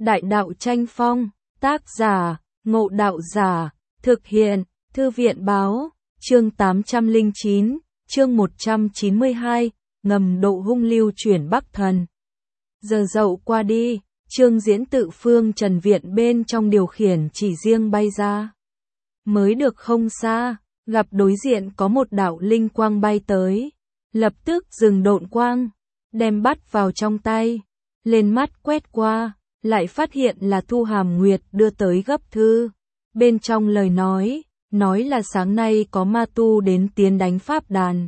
Đại đạo tranh phong, tác giả, Ngộ Đạo Giả, thực hiện, Thư viện Báo, chương 809, chương 192, ngầm độ hung lưu chuyển Bắc Thần. Giờ dậu qua đi, Trương Diễn tự phương trần viện bên trong điều khiển chỉ riêng bay ra. Mới được không xa, gặp đối diện có một đạo linh quang bay tới, lập tức dừng độn quang, đem bắt vào trong tay, lên mắt quét qua, lại phát hiện là Thu Hàm Nguyệt đưa tới gấp thư. Bên trong lời nói là sáng nay có ma tu đến tiến đánh Pháp Đàn.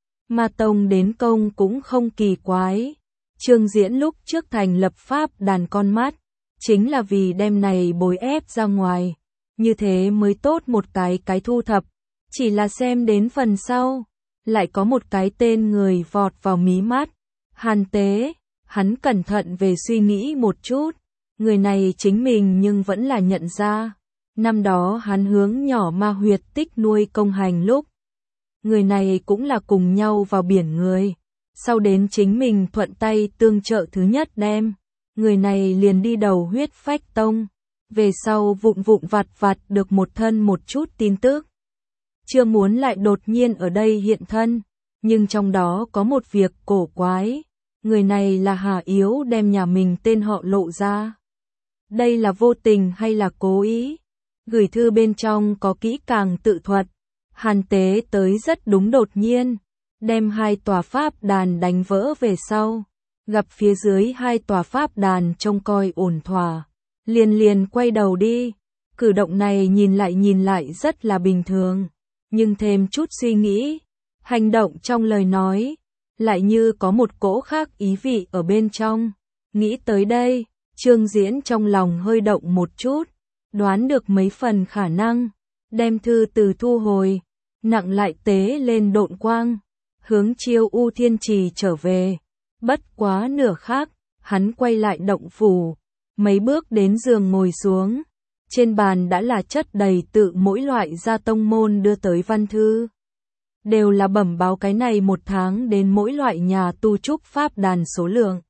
Ma tông đến công cũng không kỳ quái. Trương Diễn lúc trước thành lập Pháp Đàn con mắt, chính là vì đem này bồi ép ra ngoài, như thế mới tốt một cái thu thập. Chỉ là xem đến phần sau, lại có một cái tên người vọt vào mí mắt. Hàn Tế, hắn cẩn thận về suy nghĩ một chút, người này chính mình nhưng vẫn là nhận ra. Năm đó hắn hướng nhỏ ma huyệt tích nuôi công hành lúc, người này cũng là cùng nhau vào biển người. Sau đến chính mình thuận tay tương trợ thứ nhất đem, người này liền đi đầu Huyết Phách Tông. Về sau vụn vặt được một thân một chút tin tức. Chưa muốn lại đột nhiên ở đây hiện thân, nhưng trong đó có một việc cổ quái. Người này là Hà Yếu đem nhà mình tên họ lộ ra. Đây là vô tình hay là cố ý? Gửi thư bên trong có kỹ càng tự thuật. Hàn Tế tới rất đúng đột nhiên, đem 2 tòa Pháp Đàn đánh vỡ về sau. Gặp phía dưới 2 tòa Pháp Đàn trông coi ổn thỏa, liền quay đầu đi. Cử động này nhìn lại rất là bình thường, nhưng thêm chút suy nghĩ, hành động trong lời nói, lại như có một cỗ khác ý vị ở bên trong. Nghĩ tới đây, Trương Diễn trong lòng hơi động một chút, đoán được mấy phần khả năng, đem thư từ thu hồi, nặng lại tế lên độn quang, hướng Chiêu U Thiên Trì trở về. Bất quá nửa khắc, hắn quay lại động phủ, mấy bước đến giường ngồi xuống, trên bàn đã là chất đầy tự mỗi loại gia tông môn đưa tới văn thư. Đều là bẩm báo cái này một tháng đến mỗi loại nhà tu trúc Pháp Đàn số lượng.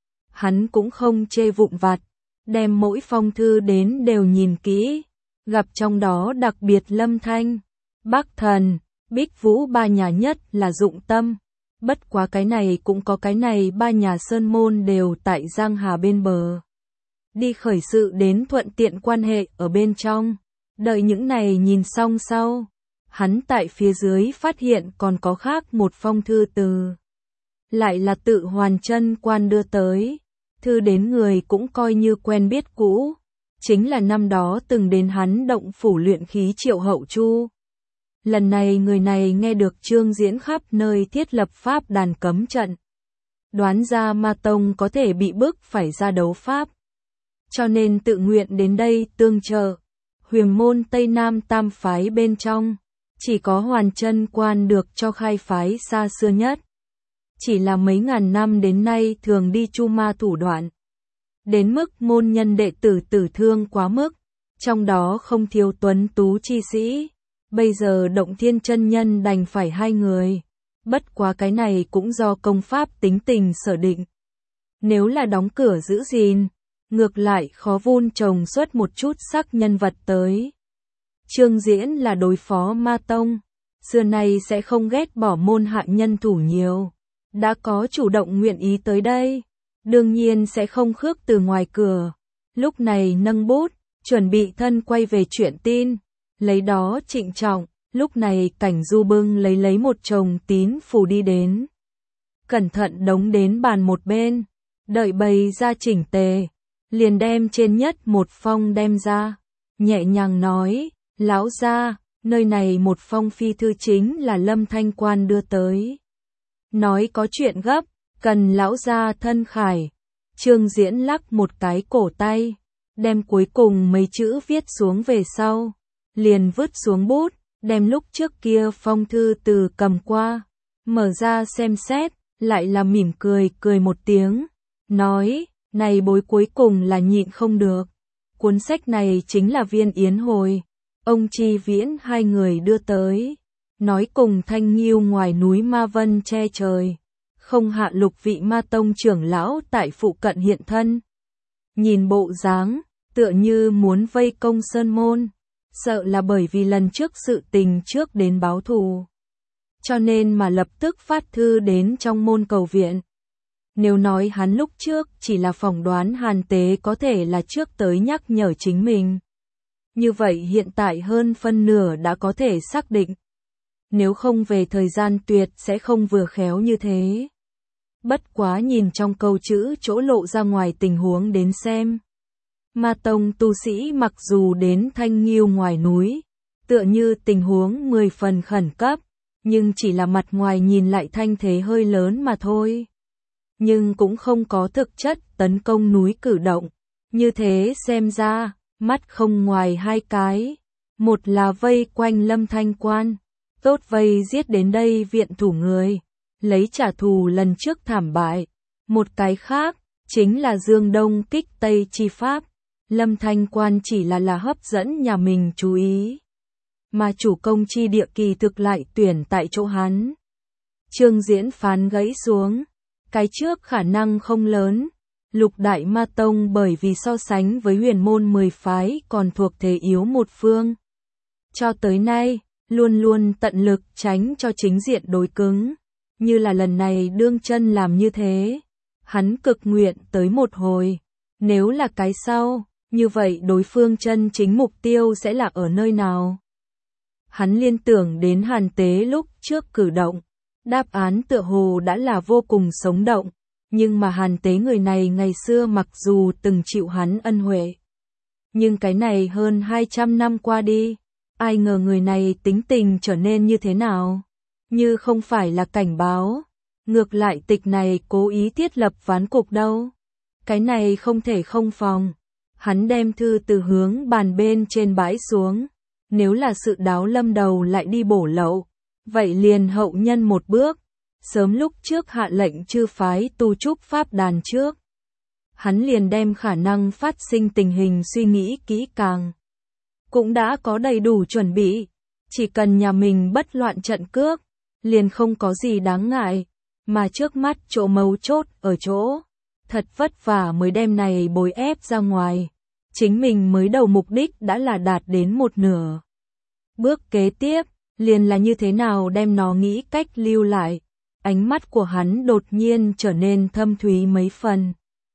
Hắn cũng không chê vụn vặt, đem mỗi phong thư đến đều nhìn kỹ, gặp trong đó đặc biệt Lâm Thanh, Bắc Thần, Bích Vũ 3 nhà nhất là dụng tâm. Bất quá cái này cũng có cái này 3 nhà sơn môn đều tại Giang Hà bên bờ. Đi khởi sự đến thuận tiện quan hệ ở bên trong. Đợi những này nhìn xong sau, hắn tại phía dưới phát hiện còn có khác một phong thư từ. Lại là tự Hoàn Chân Quan đưa tới. Thư đến người cũng coi như quen biết cũ. Chính là năm đó từng đến hắn động phủ luyện khí Triệu Hậu Chu. Lần này người này nghe được Trương Diễn khắp nơi thiết lập Pháp Đàn cấm trận. Đoán ra Ma Tông có thể bị bức phải ra đấu Pháp. Cho nên tự nguyện đến đây tương trợ. Huyền môn Tây Nam tam phái bên trong, chỉ có Hoàn Chân Quan được cho khai phái xa xưa nhất. Chỉ là mấy ngàn năm đến nay thường đi chu ma thủ đoạn. Đến mức môn nhân đệ tử tử thương quá mức, trong đó không thiếu tuấn tú chi sĩ. Bây giờ Động Thiên chân nhân đành phải 2 người. Bất quá cái này cũng do công pháp tính tình sở định. Nếu là đóng cửa giữ gìn, ngược lại khó vun trồng xuất một chút sắc nhân vật tới. Trương Diễn là đối phó Ma Tông, xưa nay sẽ không ghét bỏ môn hạ nhân thủ nhiều. Đã có chủ động nguyện ý tới đây, đương nhiên sẽ không khước từ ngoài cửa. Lúc này nâng bút, chuẩn bị thân quay về chuyện tin. Lấy đó trịnh trọng, lúc này Cảnh Du bưng lấy một chồng tín phù đi đến. Cẩn thận đống đến bàn một bên, đợi bày ra chỉnh tề, liền đem trên nhất một phong đem ra, nhẹ nhàng nói, lão gia, nơi này một phong phi thư chính là Lâm Thanh Quan đưa tới. Nói có chuyện gấp, cần lão gia thân khải. Trương Diễn lắc một cái cổ tay, đem cuối cùng mấy chữ viết xuống về sau. Liền vứt xuống bút, đem lúc trước kia phong thư từ cầm qua, mở ra xem xét, lại là mỉm cười một tiếng, nói, này bối cuối cùng là nhịn không được. Cuốn sách này chính là Viên Yến hồi, ông Chi Viễn 2 người đưa tới, nói cùng Thanh Nghiêu ngoài núi Ma Vân che trời, không hạ lục vị Ma Tông trưởng lão tại phụ cận hiện thân. nhìn bộ dáng, tựa như muốn vây công sơn môn, sợ là bởi vì lần trước sự tình trước đến báo thù. Cho nên mà lập tức phát thư đến trong môn cầu viện. Nếu nói hắn lúc trước chỉ là phỏng đoán Hàn Tế có thể là trước tới nhắc nhở chính mình. Như vậy hiện tại hơn phân nửa đã có thể xác định. Nếu không về thời gian tuyệt sẽ không vừa khéo như thế. Bất quá nhìn trong câu chữ chỗ lộ ra ngoài tình huống đến xem. Ma tông tu sĩ mặc dù đến Thanh Nghiêu ngoài núi, tựa như tình huống 10 phần khẩn cấp, nhưng chỉ là mặt ngoài nhìn lại thanh thế hơi lớn mà thôi. Nhưng cũng không có thực chất tấn công núi cử động. Như thế xem ra, mắt không ngoài hai cái. Một là vây quanh Lâm Thanh Quan, tốt vây giết đến đây viện thủ người, lấy trả thù lần trước thảm bại. Một cái khác, chính là Dương Đông kích Tây chi pháp. Lâm Thanh Quan chỉ là hấp dẫn nhà mình chú ý. Mà chủ công chi địa kỳ thực lại tuyển tại chỗ hắn. Trương Diễn phán gãy xuống. Cái trước khả năng không lớn. Lục Đại Ma Tông bởi vì so sánh với huyền môn 10 phái còn thuộc thế yếu một phương. Cho tới nay, luôn luôn tận lực tránh cho chính diện đối cứng. Như là lần này đương chân làm như thế. Hắn cực nguyện tới một hồi. Nếu là cái sau, như vậy đối phương chân chính mục tiêu sẽ là ở nơi nào? Hắn liên tưởng đến Hàn Tế lúc trước cử động. Đáp án tựa hồ đã là vô cùng sống động. Nhưng mà Hàn Tế người này ngày xưa mặc dù từng chịu hắn ân huệ. Nhưng cái này hơn 200 năm qua đi. Ai ngờ người này tính tình trở nên như thế nào? Như không phải là cảnh báo. Ngược lại tịch này cố ý thiết lập ván cục đâu. Cái này không thể không phòng. Hắn đem thư từ hướng bàn bên trên bãi xuống. Nếu là sự đáo lâm đầu lại đi bổ lậu. Vậy liền hậu nhân một bước. Sớm lúc trước hạ lệnh chư phái tu trúc pháp đàn trước. Hắn liền đem khả năng phát sinh tình hình suy nghĩ kỹ càng. Cũng đã có đầy đủ chuẩn bị. Chỉ cần nhà mình bất loạn trận cước. Liền không có gì đáng ngại. Mà trước mắt chỗ mấu chốt ở chỗ. Thật vất vả mới đem này bồi ép ra ngoài. Chính mình mới đầu mục đích đã là đạt đến một nửa. Bước kế tiếp, liền là như thế nào đem nó nghĩ cách lưu lại. Ánh mắt của hắn đột nhiên trở nên thâm thúy mấy phần.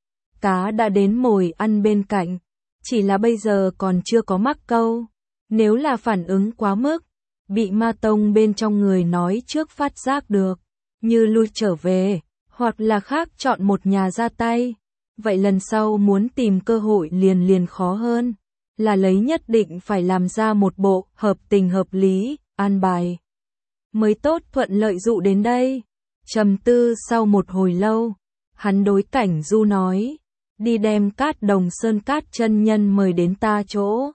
Cá đã đến mồi ăn bên cạnh, chỉ là bây giờ còn chưa có mắc câu. Nếu là phản ứng quá mức, bị ma tông bên trong người nói trước phát giác được, như lui trở về, hoặc là khác chọn một nhà ra tay. Vậy lần sau muốn tìm cơ hội liền khó hơn, là lấy nhất định phải làm ra một bộ hợp tình hợp lý, an bài. Mới tốt thuận lợi dụ đến đây. Trầm tư sau một hồi lâu, hắn đối Cảnh Du nói, đi đem Cát Đồng Sơn Cát chân nhân mời đến ta chỗ.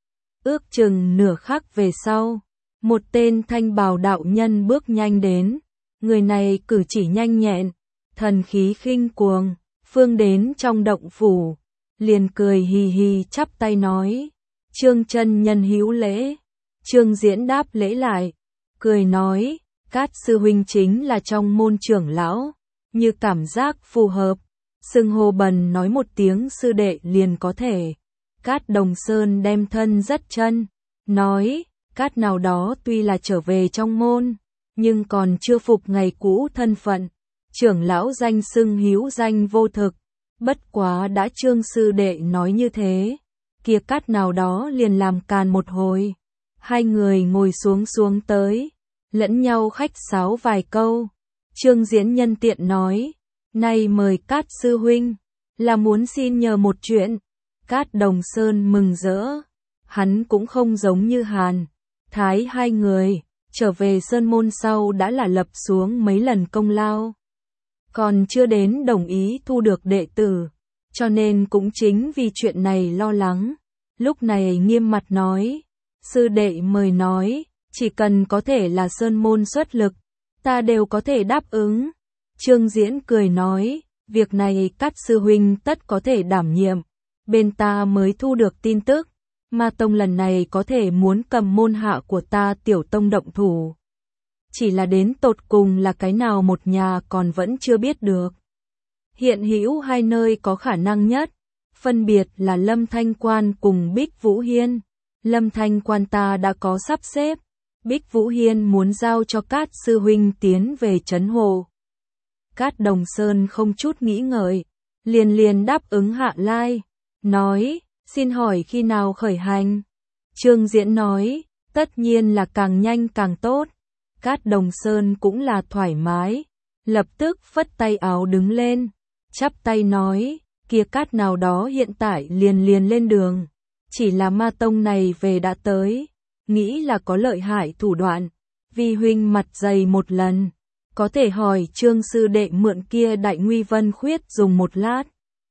Ước chừng nửa khắc về sau, một tên thanh bào đạo nhân bước nhanh đến, người này cử chỉ nhanh nhẹn, thần khí khinh cuồng, phương đến trong động phủ, liền cười hì hì chắp tay nói, Trương chân nhân hữu lễ. Trương Diễn đáp lễ lại, cười nói, Cát sư huynh chính là trong môn trưởng lão, như cảm giác phù hợp, xưng hô bần nói một tiếng sư đệ liền có thể. Cát Đồng Sơn đem thân rất chân, nói, Cát nào đó tuy là trở về trong môn, nhưng còn chưa phục ngày cũ thân phận, trưởng lão danh xưng hữu danh vô thực, bất quá đã Trương sư đệ nói như thế, kia Cát nào đó liền làm càn một hồi. Hai người ngồi xuống tới, lẫn nhau khách sáo vài câu. Trương Diễn nhân tiện nói, nay mời Cát sư huynh, là muốn xin nhờ một chuyện. Cát Đồng Sơn mừng rỡ, hắn cũng không giống như Hàn Thái hai người, trở về Sơn Môn sau đã là lập xuống mấy lần công lao. Còn chưa đến đồng ý thu được đệ tử, cho nên cũng chính vì chuyện này lo lắng. Lúc này nghiêm mặt nói, sư đệ mời nói, chỉ cần có thể là Sơn Môn xuất lực, ta đều có thể đáp ứng. Trương Diễn cười nói, việc này Cát sư huynh tất có thể đảm nhiệm. Bên ta mới thu được tin tức, Ma Tông lần này có thể muốn cầm môn hạ của ta Tiểu Tông động thủ. Chỉ là đến tột cùng là cái nào một nhà còn vẫn chưa biết được. Hiện hữu hai nơi có khả năng nhất, phân biệt là Lâm Thanh Quan cùng Bích Vũ Hiên. Lâm Thanh Quan ta đã có sắp xếp, Bích Vũ Hiên muốn giao cho Cát sư huynh tiến về trấn Hồ. Cát Đồng Sơn không chút nghĩ ngợi, liền đáp ứng Hạ Lai, nói, xin hỏi khi nào khởi hành? Trương Diễn nói, tất nhiên là càng nhanh càng tốt. Cát Đồng Sơn cũng là thoải mái, lập tức phất tay áo đứng lên, chắp tay nói, kia Cát nào đó hiện tại liền lên đường, chỉ là Ma Tông này về đã tới, nghĩ là có lợi hại thủ đoạn, vi huynh mặt dày một lần, có thể hỏi Trương sư đệ mượn kia Đại Nguy Vân Khuyết dùng một lát.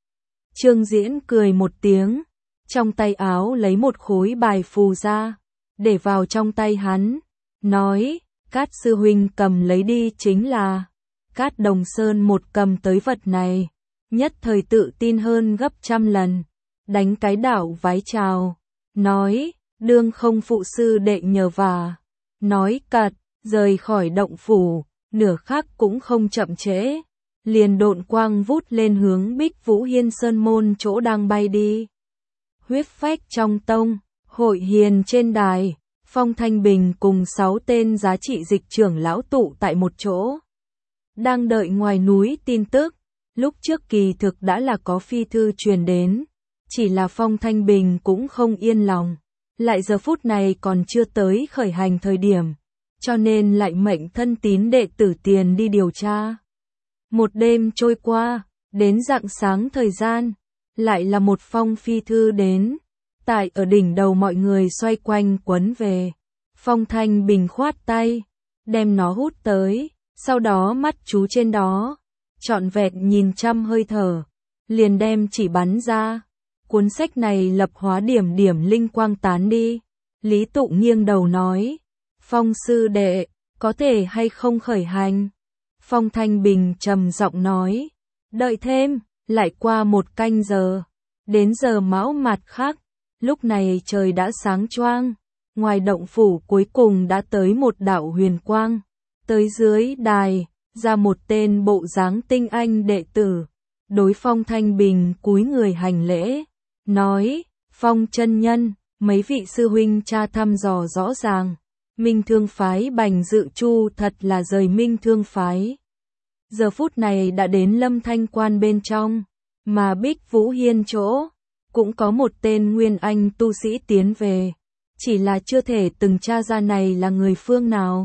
Trương Diễn cười một tiếng, trong tay áo lấy một khối bài phù ra, để vào trong tay hắn, nói, Cát sư huynh cầm lấy đi chính là. Cát Đồng Sơn một cầm tới vật này, nhất thời tự tin hơn gấp trăm lần, đánh cái đảo vái chào, nói, đương không phụ sư đệ nhờ vả, nói cật, rời khỏi động phủ, nửa khắc cũng không chậm trễ, liền độn quang vút lên hướng Bích Vũ Hiên Sơn môn chỗ đang bay đi. Huyết phách trong tông, hội hiền trên đài, Phong Thanh Bình cùng 6 tên giá trị dịch trưởng lão tụ tại một chỗ. Đang đợi ngoài núi tin tức, lúc trước kỳ thực đã là có phi thư truyền đến, chỉ là Phong Thanh Bình cũng không yên lòng, lại giờ phút này còn chưa tới khởi hành thời điểm, cho nên lại mệnh thân tín đệ tử tiền đi điều tra. Một đêm trôi qua, đến rạng sáng thời gian, lại là một phong phi thư đến, tại ở đỉnh đầu mọi người xoay quanh quấn về. Phong Thanh Bình khoát tay, đem nó hút tới, sau đó mắt chú trên đó, trọn vẹn nhìn trăm hơi thở, liền đem chỉ bắn ra. Cuốn sách này lập hóa điểm linh quang tán đi. Lý Tụ nghiêng đầu nói, Phong sư đệ, có thể hay không khởi hành? Phong Thanh Bình trầm giọng nói, đợi thêm, lại qua một canh giờ, đến giờ mão mạt khác, lúc này trời đã sáng choang, ngoài động phủ cuối cùng đã tới một đạo huyền quang, tới dưới đài, ra một tên bộ dáng tinh anh đệ tử, đối Phong Thanh Bình cúi người hành lễ, nói, Phong chân nhân, mấy vị sư huynh cha thăm dò rõ ràng, Minh Thương phái Bành Dự Chu thật là rời Minh Thương phái. Giờ phút này đã đến Lâm Thanh Quan bên trong, mà Bích Vũ Hiên chỗ, cũng có một tên nguyên anh tu sĩ tiến về, chỉ là chưa thể từng tra ra này là người phương nào.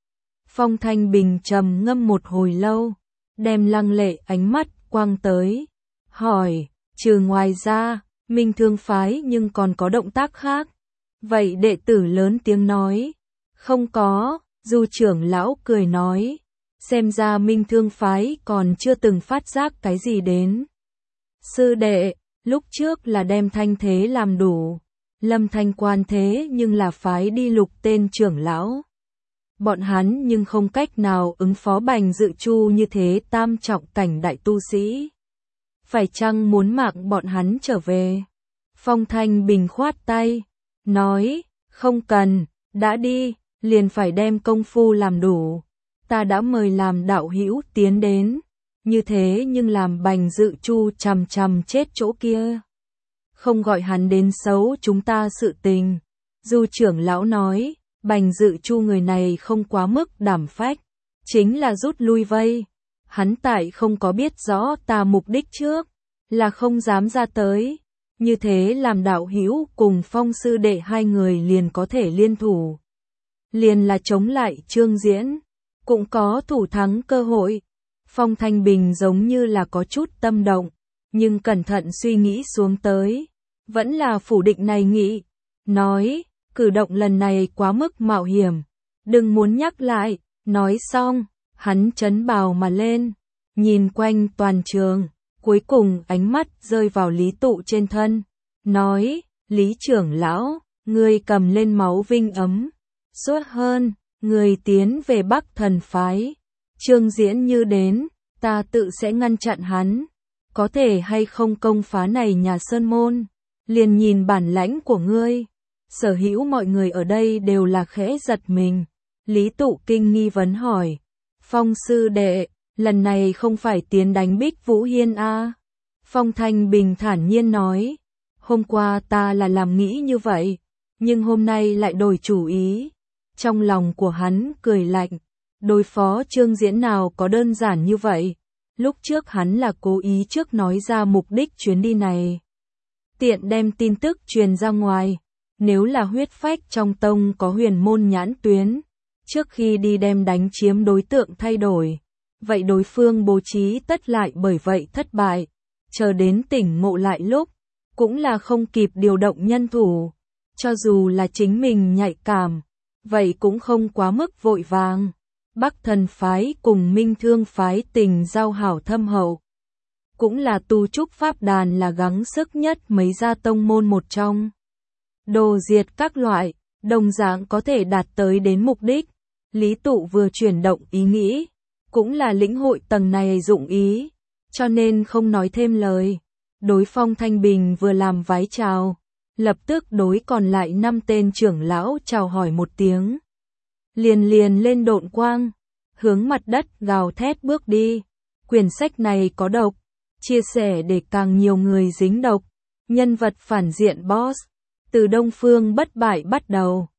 Phong Thanh Bình trầm ngâm một hồi lâu, đem lăng lệ ánh mắt quang tới, hỏi, trừ ngoài ra, Minh Thương phái nhưng còn có động tác khác. Vậy đệ tử lớn tiếng nói, không có, Du trưởng lão cười nói, xem ra Minh Thương phái còn chưa từng phát giác cái gì đến. Sư đệ, lúc trước là đem thanh thế làm đủ, Lâm Thanh Quan thế nhưng là phái đi lục tên trưởng lão. Bọn hắn nhưng không cách nào ứng phó Bành Dự Chu như thế tam trọng cảnh đại tu sĩ. Phải chăng muốn mạng bọn hắn trở về? Phong Thanh Bình khoát tay, nói, không cần, đã đi, liền phải đem công phu làm đủ. Ta đã mời làm đạo hữu tiến đến, như thế nhưng làm Bành Dự Chu chằm chết chỗ kia. Không gọi hắn đến xấu chúng ta sự tình. Du trưởng lão nói, Bành Dự Chu người này không quá mức đảm phách, chính là rút lui vây. Hắn tại không có biết rõ ta mục đích trước, là không dám ra tới. Như thế làm đạo hữu cùng Phong sư đệ hai người liền có thể liên thủ. Liền là chống lại Trương Diễn, cũng có thủ thắng cơ hội. Phong Thanh Bình giống như là có chút tâm động, nhưng cẩn thận suy nghĩ xuống tới, vẫn là phủ định này nghĩ, nói, cử động lần này quá mức mạo hiểm, đừng muốn nhắc lại. Nói xong, hắn trấn bào mà lên, nhìn quanh toàn trường, cuối cùng ánh mắt rơi vào Lý Tụ trên thân, nói, Lý trưởng lão, ngươi cầm lên máu vinh ấm, suốt hơn, người tiến về Bắc Thần phái. Trương Diễn như đến, ta tự sẽ ngăn chặn hắn, có thể hay không công phá này nhà sơn môn, liền nhìn bản lãnh của ngươi. Sở hữu mọi người ở đây đều là khẽ giật mình. Lý Tụ kinh nghi vấn hỏi, Phong sư đệ, lần này không phải tiến đánh Bích Vũ Hiên a? Phong Thanh Bình thản nhiên nói, hôm qua ta là làm nghĩ như vậy, nhưng hôm nay lại đổi chủ ý. Trong lòng của hắn cười lạnh, đối phó Trương Diễn nào có đơn giản như vậy. Lúc trước hắn là cố ý trước nói ra mục đích chuyến đi này, tiện đem tin tức truyền ra ngoài. Nếu là huyết phách trong tông có huyền môn nhãn tuyến, trước khi đi đem đánh chiếm đối tượng thay đổi, vậy đối phương bố trí tất lại bởi vậy thất bại, chờ đến tỉnh ngộ lại lúc, cũng là không kịp điều động nhân thủ, cho dù là chính mình nhạy cảm, vậy cũng không quá mức vội vàng. Bắc Thần phái cùng Minh Thương phái tình giao hảo thâm hậu, cũng là tu trúc pháp đàn là gắng sức nhất mấy gia tông môn một trong. Đồ diệt các loại, đồng dạng có thể đạt tới đến mục đích. Lý Tụ vừa chuyển động ý nghĩ, cũng là lĩnh hội tầng này dụng ý, cho nên không nói thêm lời. Đối Phong Thanh Bình vừa làm vái chào, lập tức đối còn lại 5 tên trưởng lão chào hỏi một tiếng. Liền lên độn quang, hướng mặt đất gào thét bước đi. Quyển sách này có độc, chia sẻ để càng nhiều người dính độc. Nhân vật phản diện boss, từ Đông Phương bất bại bắt đầu.